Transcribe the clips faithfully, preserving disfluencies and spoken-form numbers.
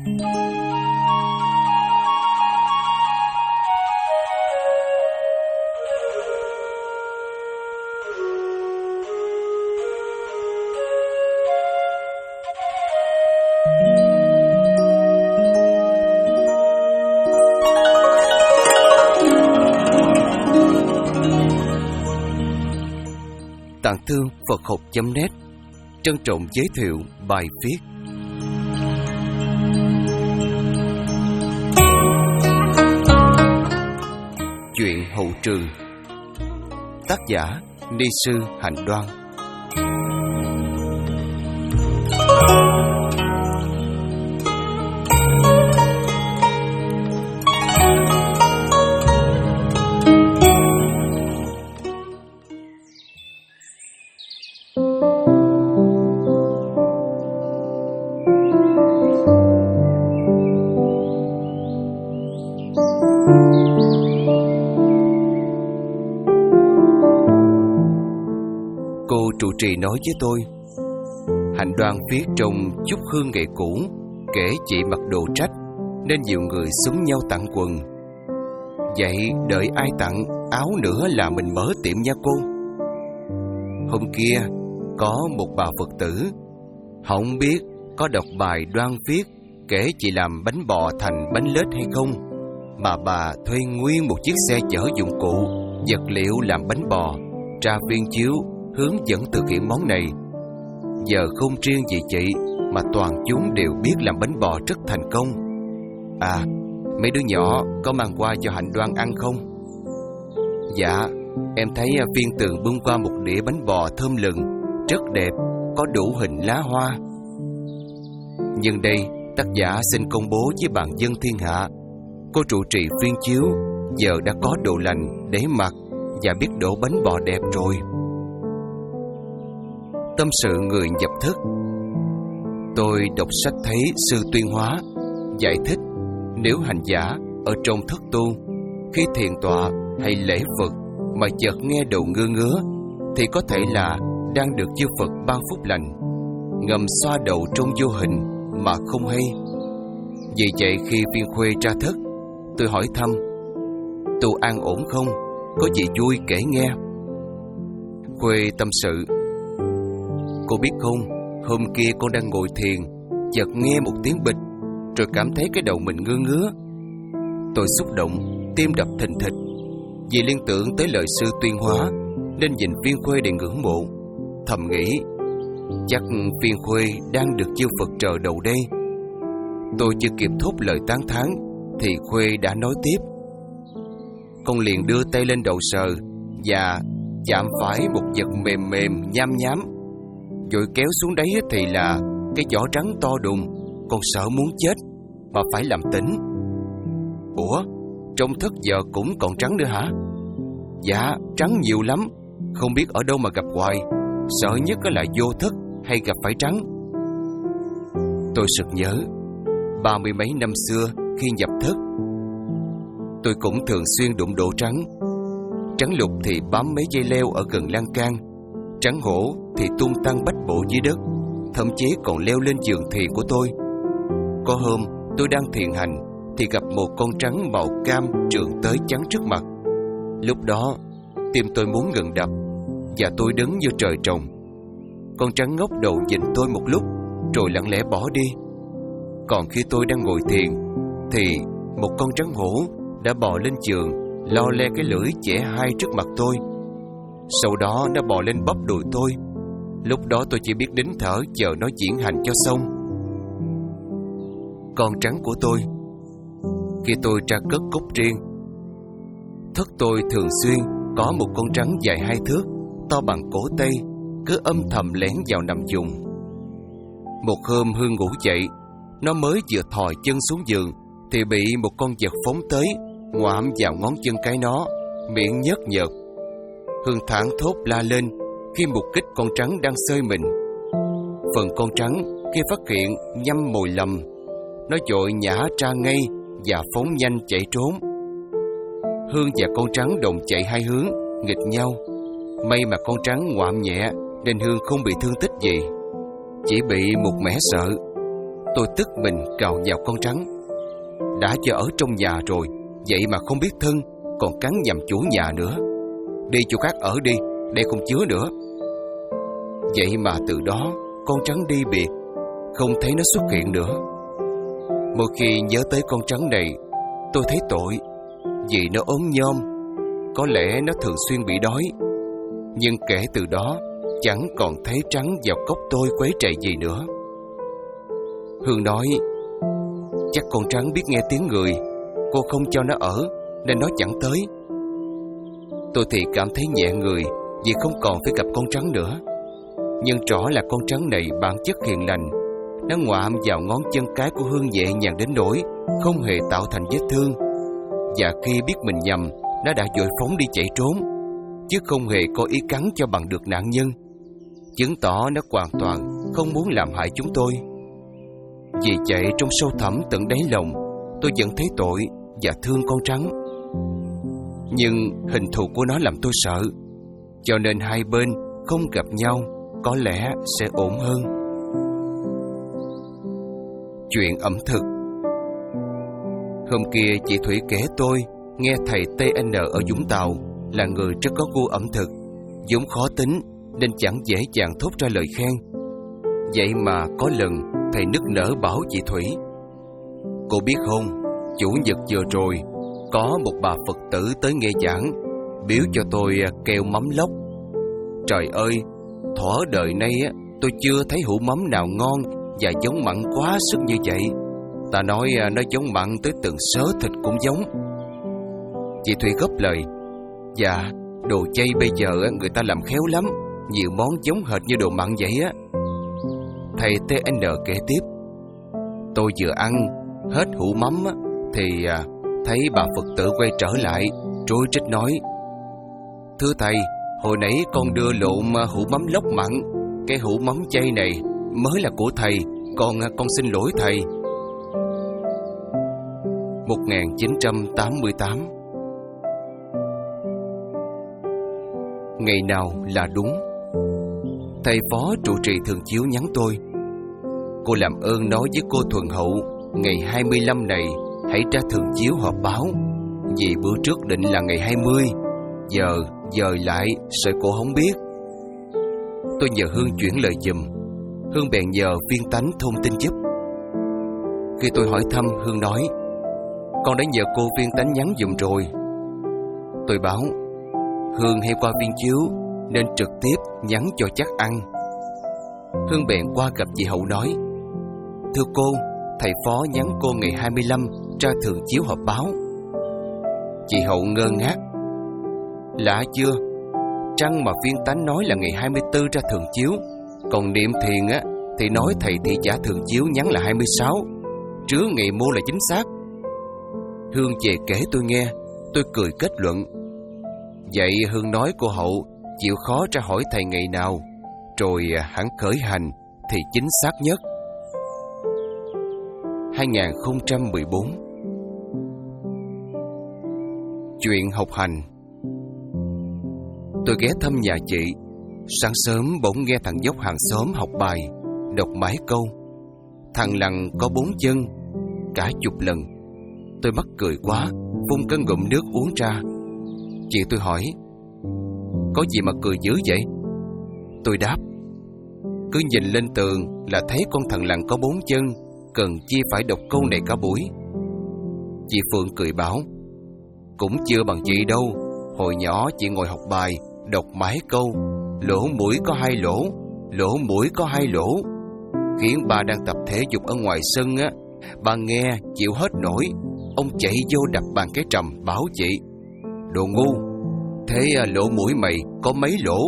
Tạng Thư Phật học chấm net trân trọng giới thiệu bài viết Chuyện hậu trường. Tác giả Ni sư Hạnh Đoan. Cô trụ trì nói với tôi, Hạnh Đoan viết trong chút hương nghệ cũ, kể chị mặc đồ trách nên nhiều người xúm nhau tặng quần. Vậy đợi ai tặng áo nữa là mình mở tiệm nha cô. Hôm kia có một bà Phật tử, không biết có đọc bài Đoan viết kể chị làm bánh bò thành bánh lết hay không, mà bà thuê nguyên một chiếc xe chở dụng cụ, vật liệu làm bánh bò, ra viên chiếu hướng dẫn thực hiện món này. Giờ không riêng gì chị mà toàn chúng đều biết làm bánh bò rất thành công. À, mấy đứa nhỏ có mang qua cho Hạnh Đoan ăn không? Dạ, em thấy Viên Tường bưng qua một đĩa bánh bò thơm lừng, rất đẹp, có đủ hình lá hoa. Nhưng đây, tác giả xin công bố với bạn dân thiên hạ, cô trụ trì viên chiếu giờ đã có đồ lành để mặc và biết đổ bánh bò đẹp rồi. Tâm sự người nhập thức. Tôi đọc sách thấy sư Tuyên Hóa giải thích, nếu hành giả ở trong thất tu, khi thiền tọa hay lễ Phật mà chợt nghe đầu ngơ ngứa, thì có thể là đang được chư Phật ban phúc lành, ngầm xoa đầu trong vô hình mà không hay. Vì vậy khi Viên Khuê ra thất, tôi hỏi thăm, tu an ổn không, có gì vui kể nghe. Khuê tâm sự, cô biết không, hôm kia con đang ngồi thiền, chợt nghe một tiếng bịch, rồi cảm thấy cái đầu mình ngứa ngứa. Tôi xúc động, tim đập thình thịch, vì liên tưởng tới lời sư Tuyên Hóa, nên nhìn Viên Khuê để ngưỡng mộ. Thầm nghĩ, chắc Viên Khuê đang được chư Phật trợ đầu đây. Tôi chưa kịp thốt lời tán thán, thì Khuê đã nói tiếp. Con liền đưa tay lên đầu sờ, và chạm phải một vật mềm mềm nham nhám. Rồi kéo xuống đấy thì là cái vỏ trắng to đùng. Con sợ muốn chết mà phải làm tỉnh. Ủa, trong thất giờ cũng còn trắng nữa hả? Dạ, trắng nhiều lắm, không biết ở đâu mà gặp hoài. Sợ nhất là vô thất hay gặp phải trắng. Tôi sực nhớ, ba mươi mấy năm xưa khi nhập thất, tôi cũng thường xuyên đụng độ trắng. Trắng lục thì bám mấy dây leo ở gần lan can, trắng hổ thì tung tăng bách bộ dưới đất, thậm chí còn leo lên giường thiền của tôi. Có hôm tôi đang thiền hành thì gặp một con trắng màu cam trườn tới chắn trước mặt. Lúc đó tim tôi muốn ngừng đập, và tôi đứng như trời trồng. Con trắng ngóc đầu nhìn tôi một lúc rồi lặng lẽ bỏ đi. Còn khi tôi đang ngồi thiền thì một con trắng hổ đã bò lên giường, lo le cái lưỡi chẻ hai trước mặt tôi. Sau đó nó bò lên bắp đùi tôi. Lúc đó tôi chỉ biết nín thở chờ nó diễn hành cho xong. Con trắng của tôi. Khi tôi ra cất cốc riêng, thất tôi thường xuyên có một con trắng dài hai thước, to bằng cổ tay, cứ âm thầm lén vào nằm dùng. Một hôm Hương ngủ dậy, nó mới vừa thò chân xuống giường thì bị một con vật phóng tới, ngoạm vào ngón chân cái nó, miệng nhớt nhợt. Hương thảng thốt la lên khi mục kích con trắng đang xơi mình. Phần con trắng khi phát hiện nhâm mồi lầm, nó vội nhả ra ngay và phóng nhanh chạy trốn. Hương và con trắng đồng chạy hai hướng, nghịch nhau. May mà con trắng ngoạm nhẹ nên Hương không bị thương tích gì, chỉ bị một mẻ sợ. Tôi tức mình cào nhào con rắn. Đã cho ở trong nhà rồi, vậy mà không biết thân, còn cắn nhầm chủ nhà nữa. Đi chỗ khác ở đi, đây không chứa nữa. Vậy mà từ đó con rắn đi biệt, không thấy nó xuất hiện nữa. Mỗi khi nhớ tới con rắn này, tôi thấy tội, vì nó ốm nhom. Có lẽ nó thường xuyên bị đói. Nhưng kể từ đó, chẳng còn thấy rắn vào cốc tôi quấy rầy gì nữa. Hương nói, chắc con rắn biết nghe tiếng người, cô không cho nó ở nên nó chẳng tới. Tôi thì cảm thấy nhẹ người vì không còn phải gặp con rắn nữa. Nhưng rõ là con rắn này bản chất hiền lành. Nó ngoạm vào ngón chân cái của Hương nhẹ nhàng đến nỗi không hề tạo thành vết thương. Và khi biết mình nhầm, nó đã vội phóng đi chạy trốn, chứ không hề có ý cắn cho bằng được nạn nhân, chứng tỏ nó hoàn toàn không muốn làm hại chúng tôi. Vì vậy trong sâu thẳm tận đáy lòng, tôi vẫn thấy tội và thương con rắn. Nhưng hình thù của nó làm tôi sợ, cho nên hai bên không gặp nhau có lẽ sẽ ổn hơn. Chuyện ẩm thực. Hôm kia chị Thủy kể tôi nghe thầy tê en ở Vũng Tàu là người rất có gu ẩm thực, vốn khó tính nên chẳng dễ dàng thốt ra lời khen. Vậy mà có lần thầy nức nở bảo chị Thủy, cô biết không, chủ nhật vừa rồi có một bà Phật tử tới nghe giảng, biếu cho tôi kẹo mắm lóc. Trời ơi, thuở đời nay tôi chưa thấy hũ mắm nào ngon và giống mặn quá sức như vậy. Ta nói nó giống mặn tới từng sớ thịt cũng giống. Chị Thủy góp lời, dạ, đồ chay bây giờ người ta làm khéo lắm, nhiều món giống hệt như đồ mặn vậy á. Thầy tê en kể tiếp, tôi vừa ăn hết hũ mắm thì thấy bà Phật tử quay trở lại, trối trích nói, thưa thầy, hồi nãy con đưa lộn hũ mắm lóc mặn, cái hũ mắm chay này mới là của thầy, con con xin lỗi thầy. một nghìn chín trăm tám mươi tám. Ngày nào là đúng. Thầy phó trụ trì thường chiếu nhắn tôi, cô làm ơn nói với cô Thuần Hậu ngày hai mươi lăm này hãy ra thường chiếu họp báo, vì bữa trước định là ngày hai mươi, giờ dời lại sợ cô không biết. Tôi nhờ Hương chuyển lời giùm. Hương bèn nhờ Viên Tánh thông tin giúp. Khi tôi hỏi thăm, Hương nói, con đã nhờ cô Viên Tánh nhắn giùm rồi. Tôi báo, Hương hay qua viên chiếu nên trực tiếp nhắn cho chắc ăn. Hương bèn qua gặp chị Hậu nói, thưa cô, thầy phó nhắn cô ngày hai mươi lăm ra thường chiếu họp báo. Chị Hậu ngơ ngác, lạ chưa, chăng mà Viên Tánh nói là ngày hai mươi tư ra thường chiếu, còn Niệm Thiền á thì nói thầy thị giả thường chiếu nhắn là hai mươi sáu, trứ ngày mua là chính xác. Hương về kể tôi nghe, tôi cười kết luận, vậy Hương nói cô Hậu chịu khó ra hỏi thầy ngày nào, rồi hẳn khởi hành thì chính xác nhất. hai nghìn không trăm mười bốn. Chuyện học hành. Tôi ghé thăm nhà chị. Sáng sớm bỗng nghe thằng dốc hàng xóm học bài, đọc mãi câu thằng lằn có bốn chân, cả chục lần. Tôi mắc cười quá, vung cơn ngụm nước uống ra. Chị tôi hỏi, có gì mà cười dữ vậy? Tôi đáp, cứ nhìn lên tường là thấy con thằng lằn có bốn chân, cần chi phải đọc câu này cả buổi. Chị Phượng cười bảo, cũng chưa bằng chị đâu. Hồi nhỏ chị ngồi học bài, đọc mãi câu lỗ mũi có hai lỗ, lỗ mũi có hai lỗ, khiến bà đang tập thể dục ở ngoài sân á, bà nghe chịu hết nổi. Ông chạy vô đập bàn cái trầm, bảo chị, đồ ngu, thế lỗ mũi mày có mấy lỗ?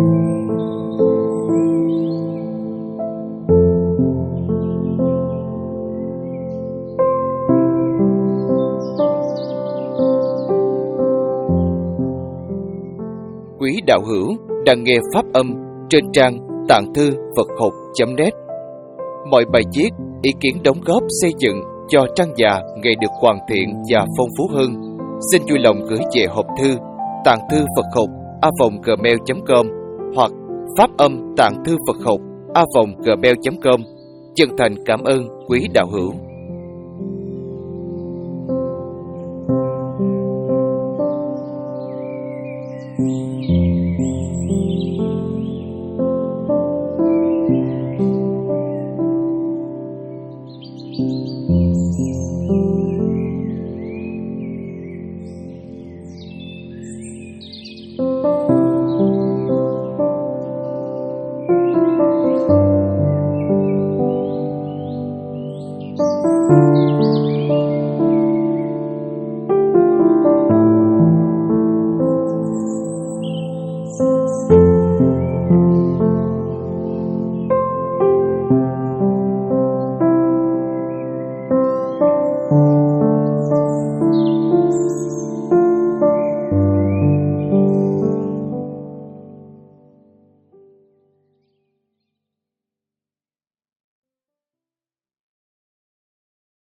Quý đạo hữu đang nghe pháp âm trên trang tạng thư Phật học chấm net. Mọi bài viết, ý kiến đóng góp xây dựng cho trang già ngày được hoàn thiện và phong phú hơn, xin vui lòng gửi về hộp thư tạng thư Phật học a vòng gmail chấm com hoặc pháp âm tạng thư Phật học a vòng gmail chấm com. Chân thành cảm ơn quý đạo hữu.